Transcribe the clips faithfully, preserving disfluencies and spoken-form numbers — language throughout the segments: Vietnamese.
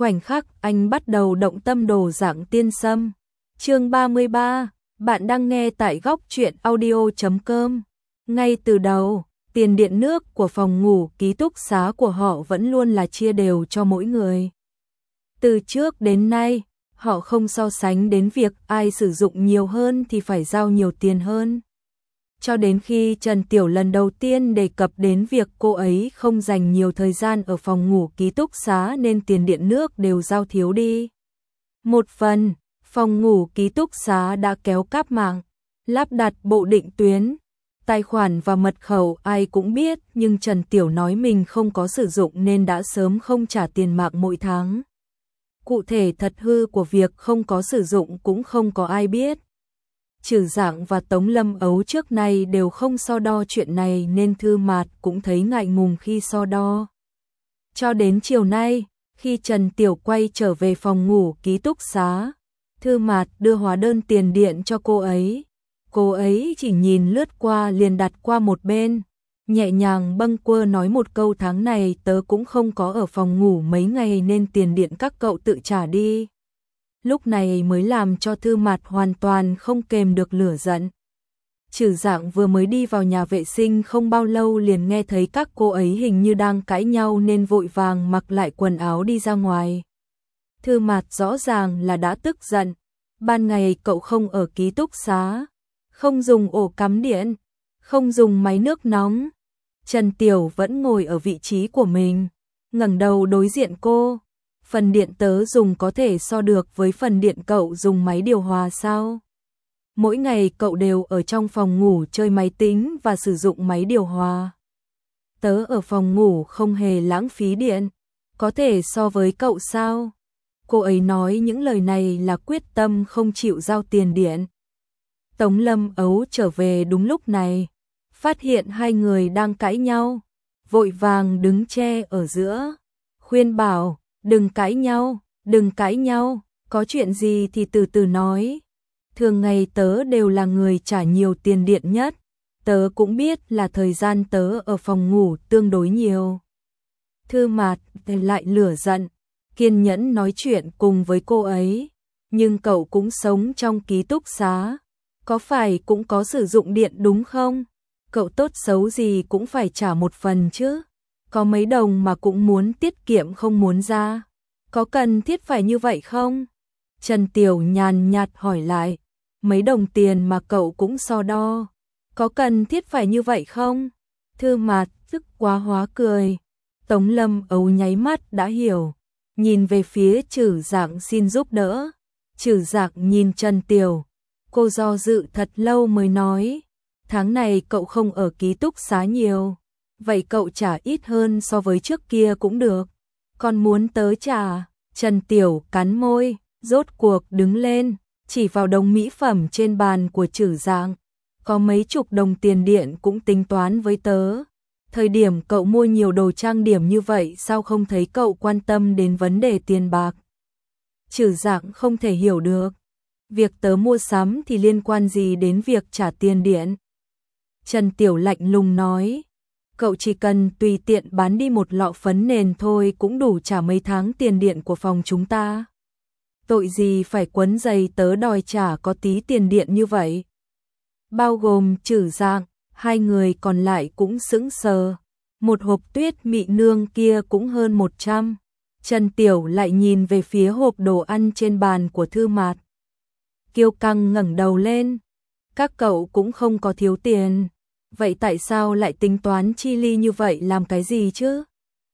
khoảnh khắc anh bắt đầu động tâm đồ dạng tiên sâm. Chương ba mươi ba, bạn đang nghe tại góc truyện audio chấm com. Ngay từ đầu, tiền điện nước của phòng ngủ ký túc xá của họ vẫn luôn là chia đều cho mỗi người. Từ trước đến nay, họ không so sánh đến việc ai sử dụng nhiều hơn thì phải giao nhiều tiền hơn. Cho đến khi Trần Tiểu lần đầu tiên đề cập đến việc cô ấy không dành nhiều thời gian ở phòng ngủ ký túc xá nên tiền điện nước đều giao thiếu đi. Một phần, phòng ngủ ký túc xá đã kéo cáp mạng, lắp đặt bộ định tuyến, tài khoản và mật khẩu ai cũng biết, nhưng Trần Tiểu nói mình không có sử dụng nên đã sớm không trả tiền mạng mỗi tháng. Cụ thể thật hư của việc không có sử dụng cũng không có ai biết. Trừ Dạng và Tống Lâm Ấu trước này đều không so đo chuyện này nên Thư Mạt cũng thấy ngại ngùng khi so đo. Cho đến chiều nay, khi Trần Tiểu quay trở về phòng ngủ ký túc xá, Thư Mạt đưa hóa đơn tiền điện cho cô ấy. Cô ấy chỉ nhìn lướt qua liền đặt qua một bên, nhẹ nhàng bâng quơ nói một câu tháng này tớ cũng không có ở phòng ngủ mấy ngày nên tiền điện các cậu tự trả đi. Lúc này mới làm cho Thư Mạt hoàn toàn không kềm được lửa giận. Trừ Dạng vừa mới đi vào nhà vệ sinh không bao lâu liền nghe thấy các cô ấy hình như đang cãi nhau nên vội vàng mặc lại quần áo đi ra ngoài. Thư Mạt rõ ràng là đã tức giận. Ban ngày cậu không ở ký túc xá, không dùng ổ cắm điện, không dùng máy nước nóng. Trần Tiểu vẫn ngồi ở vị trí của mình, ngẩng đầu đối diện cô. Phần điện tớ dùng có thể so được với phần điện cậu dùng máy điều hòa sao? Mỗi ngày cậu đều ở trong phòng ngủ chơi máy tính và sử dụng máy điều hòa. Tớ ở phòng ngủ không hề lãng phí điện, có thể so với cậu sao? Cô ấy nói những lời này là quyết tâm không chịu giao tiền điện. Tống Lâm Ấu trở về đúng lúc này, phát hiện hai người đang cãi nhau, vội vàng đứng che ở giữa, khuyên bảo, đừng cãi nhau, đừng cãi nhau, có chuyện gì thì từ từ nói. Thường ngày tớ đều là người trả nhiều tiền điện nhất, tớ cũng biết là thời gian tớ ở phòng ngủ tương đối nhiều. Thư Mạt lại lửa giận, kiên nhẫn nói chuyện cùng với cô ấy, nhưng cậu cũng sống trong ký túc xá, có phải cũng có sử dụng điện đúng không? Cậu tốt xấu gì cũng phải trả một phần chứ, có mấy đồng mà cũng muốn tiết kiệm không muốn ra, có cần thiết phải như vậy không? Trần Tiểu nhàn nhạt hỏi lại, mấy đồng tiền mà cậu cũng so đo, có cần thiết phải như vậy không? Thư Mạt tức quá hóa cười. Tống Lâm Ấu nháy mắt đã hiểu, nhìn về phía Trừ Dạng xin giúp đỡ. Trừ Dạng nhìn Trần Tiểu, cô do dự thật lâu mới nói, tháng này cậu không ở ký túc xá nhiều, vậy cậu trả ít hơn so với trước kia cũng được. Còn muốn tớ trả? Trần Tiểu cắn môi, rốt cuộc đứng lên, chỉ vào đống mỹ phẩm trên bàn của Trừ Dạng, có mấy chục đồng tiền điện cũng tính toán với tớ. Thời điểm cậu mua nhiều đồ trang điểm như vậy sao không thấy cậu quan tâm đến vấn đề tiền bạc? Trừ Dạng không thể hiểu được, việc tớ mua sắm thì liên quan gì đến việc trả tiền điện? Trần Tiểu lạnh lùng nói, cậu chỉ cần tùy tiện bán đi một lọ phấn nền thôi cũng đủ trả mấy tháng tiền điện của phòng chúng ta. Tội gì phải quấn giày tớ đòi trả có tí tiền điện như vậy? Bao gồm Trừ Dạng, hai người còn lại cũng sững sờ. Một hộp tuyết mị nương kia cũng hơn một trăm. Trần Tiểu lại nhìn về phía hộp đồ ăn trên bàn của Thư Mạt. Kiêu căng ngẩng đầu lên. Các cậu cũng không có thiếu tiền, vậy tại sao lại tính toán chi ly như vậy làm cái gì chứ?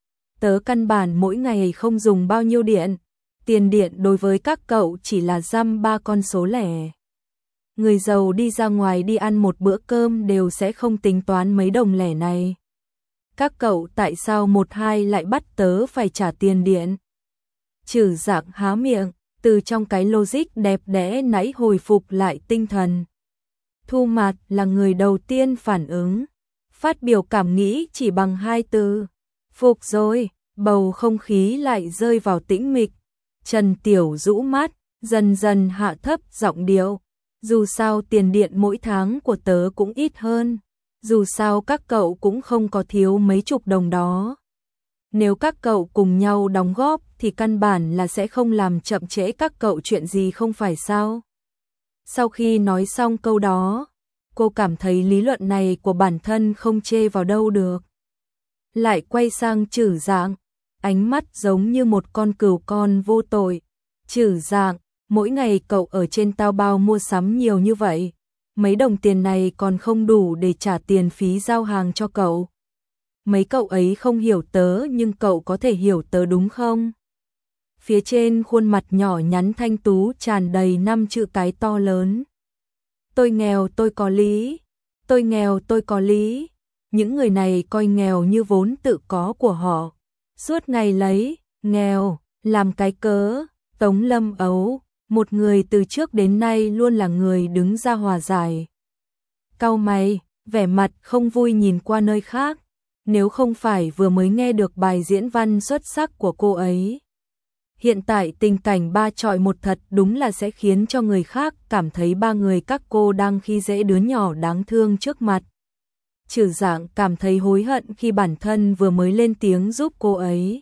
Tớ căn bản mỗi ngày không dùng bao nhiêu điện, tiền điện đối với các cậu chỉ là dăm ba con số lẻ. Người giàu đi ra ngoài đi ăn một bữa cơm đều sẽ không tính toán mấy đồng lẻ này. Các cậu tại sao một hai lại bắt tớ phải trả tiền điện? Trừ Dạng há miệng, từ trong cái logic đẹp đẽ nãy hồi phục lại tinh thần. Thu Mạt là người đầu tiên phản ứng, phát biểu cảm nghĩ chỉ bằng hai từ. Phục rồi, bầu không khí lại rơi vào tĩnh mịch. Trần Tiểu rũ mắt, dần dần hạ thấp giọng điệu. Dù sao tiền điện mỗi tháng của tớ cũng ít hơn, dù sao các cậu cũng không có thiếu mấy chục đồng đó. Nếu các cậu cùng nhau đóng góp thì căn bản là sẽ không làm chậm trễ các cậu chuyện gì không phải sao? Sau khi nói xong câu đó, cô cảm thấy lý luận này của bản thân không chê vào đâu được. Lại quay sang Trử Dạng, ánh mắt giống như một con cừu con vô tội. Trử Dạng, mỗi ngày cậu ở trên Taobao mua sắm nhiều như vậy, mấy đồng tiền này còn không đủ để trả tiền phí giao hàng cho cậu. Mấy cậu ấy không hiểu tớ nhưng cậu có thể hiểu tớ đúng không? Phía trên khuôn mặt nhỏ nhắn thanh tú tràn đầy năm chữ cái to lớn. Tôi nghèo tôi có lý, tôi nghèo tôi có lý. Những người này coi nghèo như vốn tự có của họ. Suốt ngày lấy, nghèo, làm cái cớ. Tống Lâm Ấu, một người từ trước đến nay luôn là người đứng ra hòa giải. Cau mày, vẻ mặt không vui nhìn qua nơi khác. Nếu không phải vừa mới nghe được bài diễn văn xuất sắc của cô ấy. Hiện tại tình cảnh ba chọi một thật đúng là sẽ khiến cho người khác cảm thấy ba người các cô đang khi dễ đứa nhỏ đáng thương trước mặt. Trử Dạng cảm thấy hối hận khi bản thân vừa mới lên tiếng giúp cô ấy.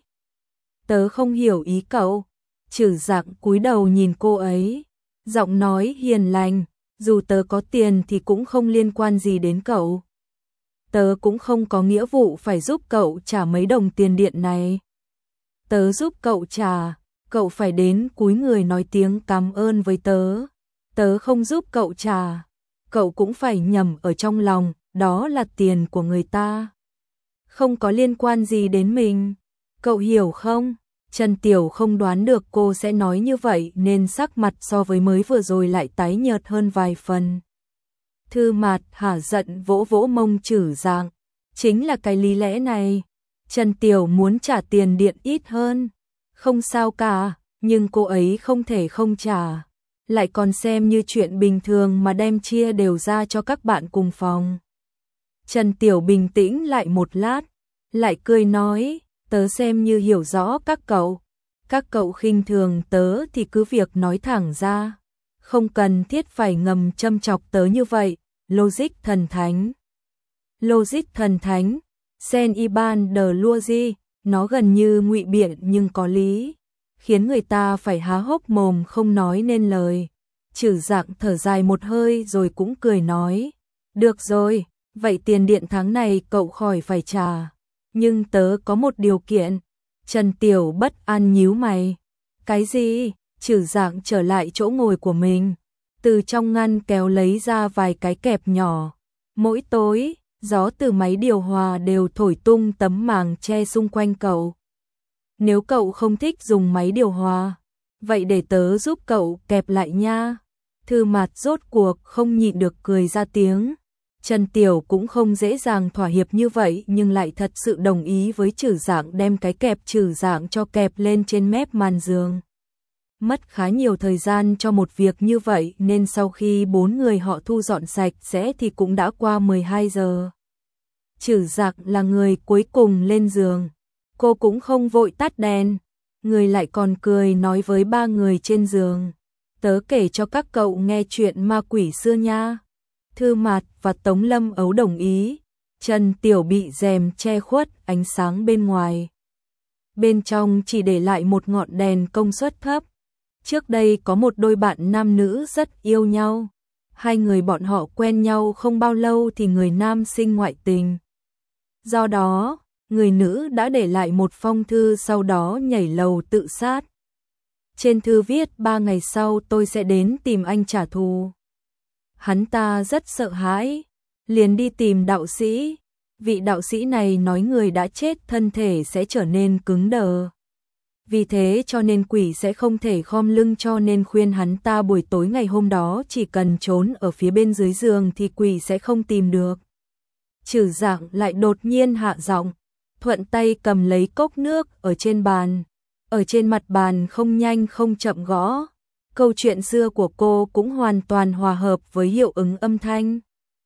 Tớ không hiểu ý cậu. Trử Dạng cúi đầu nhìn cô ấy, giọng nói hiền lành, dù tớ có tiền thì cũng không liên quan gì đến cậu. Tớ cũng không có nghĩa vụ phải giúp cậu trả mấy đồng tiền điện này. Tớ giúp cậu trả, cậu phải đến cúi người nói tiếng cảm ơn với tớ. Tớ không giúp cậu trả, cậu cũng phải nhầm ở trong lòng, đó là tiền của người ta. Không có liên quan gì đến mình, cậu hiểu không? Trần Tiểu không đoán được cô sẽ nói như vậy nên sắc mặt so với mới vừa rồi lại tái nhợt hơn vài phần. Thư Mạt hả giận vỗ vỗ mông Trử Dạng. Chính là cái lý lẽ này. Trần Tiểu muốn trả tiền điện ít hơn. Không sao cả, nhưng cô ấy không thể không trả. Lại còn xem như chuyện bình thường mà đem chia đều ra cho các bạn cùng phòng. Trần Tiểu bình tĩnh lại một lát, lại cười nói, tớ xem như hiểu rõ các cậu. Các cậu khinh thường tớ thì cứ việc nói thẳng ra. Không cần thiết phải ngầm châm chọc tớ như vậy. Logic thần thánh. Logic thần thánh. Sen Iban de Luozi, nó gần như ngụy biện nhưng có lý, khiến người ta phải há hốc mồm không nói nên lời. Trử Dạng thở dài một hơi rồi cũng cười nói, được rồi, vậy tiền điện tháng này cậu khỏi phải trả, nhưng tớ có một điều kiện. Trần Tiểu bất an nhíu mày. Cái gì? Trử Dạng trở lại chỗ ngồi của mình, từ trong ngăn kéo lấy ra vài cái kẹp nhỏ. Mỗi tối, gió từ máy điều hòa đều thổi tung tấm màng che xung quanh cậu. Nếu cậu không thích dùng máy điều hòa, vậy để tớ giúp cậu kẹp lại nha. Thư Mạt rốt cuộc không nhịn được cười ra tiếng. Trần Tiểu cũng không dễ dàng thỏa hiệp như vậy nhưng lại thật sự đồng ý với Trử Dạng đem cái kẹp Trử Dạng cho kẹp lên trên mép màn giường. Mất khá nhiều thời gian cho một việc như vậy nên sau khi bốn người họ thu dọn sạch sẽ thì cũng đã qua mười hai giờ. Trử Dạng là người cuối cùng lên giường. Cô cũng không vội tắt đèn. Người lại còn cười nói với ba người trên giường. Tớ kể cho các cậu nghe chuyện ma quỷ xưa nha. Thư Mạt và Tống Lâm Ấu đồng ý. Trần Tiểu bị rèm che khuất ánh sáng bên ngoài. Bên trong chỉ để lại một ngọn đèn công suất thấp. Trước đây có một đôi bạn nam nữ rất yêu nhau. Hai người bọn họ quen nhau không bao lâu thì người nam sinh ngoại tình. Do đó, người nữ đã để lại một phong thư sau đó nhảy lầu tự sát. Trên thư viết ba ngày sau tôi sẽ đến tìm anh trả thù. Hắn ta rất sợ hãi, liền đi tìm đạo sĩ. Vị đạo sĩ này nói người đã chết thân thể sẽ trở nên cứng đờ. Vì thế cho nên quỷ sẽ không thể khom lưng cho nên khuyên hắn ta buổi tối ngày hôm đó chỉ cần trốn ở phía bên dưới giường thì quỷ sẽ không tìm được. Trử Dạng lại đột nhiên hạ giọng, thuận tay cầm lấy cốc nước ở trên bàn. Ở trên mặt bàn không nhanh không chậm gõ. Câu chuyện xưa của cô cũng hoàn toàn hòa hợp với hiệu ứng âm thanh.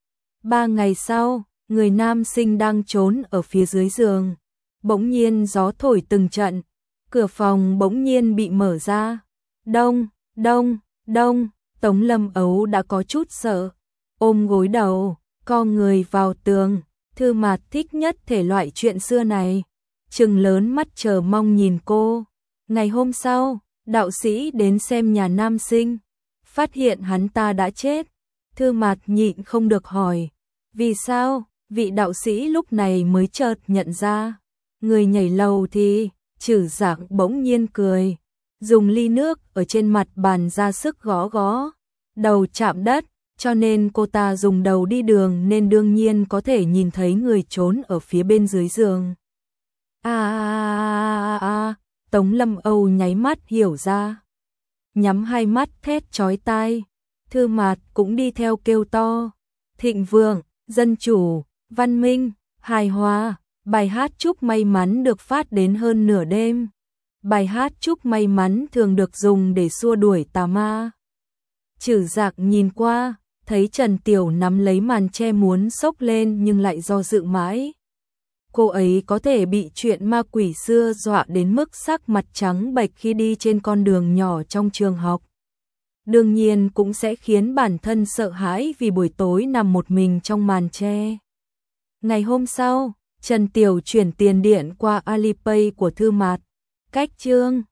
Ba ngày sau, người nam sinh đang trốn ở phía dưới giường. Bỗng nhiên gió thổi từng trận. Cửa phòng bỗng nhiên bị mở ra. Đông, đông, đông. Tống Lâm Ấu đã có chút sợ. Ôm gối đầu, co người vào tường. Thư Mạt thích nhất thể loại chuyện xưa này. Trừng lớn mắt chờ mong nhìn cô. Ngày hôm sau, đạo sĩ đến xem nhà nam sinh, phát hiện hắn ta đã chết. Thư Mạt nhịn không được hỏi, vì sao? Vị đạo sĩ lúc này mới chợt nhận ra, người nhảy lầu thì, Trử Giác bỗng nhiên cười, dùng ly nước ở trên mặt bàn ra sức gõ gõ, đầu chạm đất, cho nên cô ta dùng đầu đi đường nên đương nhiên có thể nhìn thấy người trốn ở phía bên dưới giường. A a a a, Tống Lâm Âu nháy mắt hiểu ra, nhắm hai mắt thét chói tai. Thư Mạt cũng đi theo kêu to, thịnh vượng, dân chủ, văn minh, hài hòa. Bài hát chúc may mắn được phát đến hơn nửa đêm. Bài hát chúc may mắn thường được dùng để xua đuổi tà ma. Trử Giác nhìn qua, thấy Trần Tiểu nắm lấy màn che muốn xốc lên nhưng lại do dự mãi. Cô ấy có thể bị chuyện ma quỷ xưa dọa đến mức sắc mặt trắng bệch khi đi trên con đường nhỏ trong trường học. Đương nhiên cũng sẽ khiến bản thân sợ hãi vì buổi tối nằm một mình trong màn che. Ngày hôm sau, Trần Tiểu chuyển tiền điện qua Alipay của Thư Mạt. Cách chương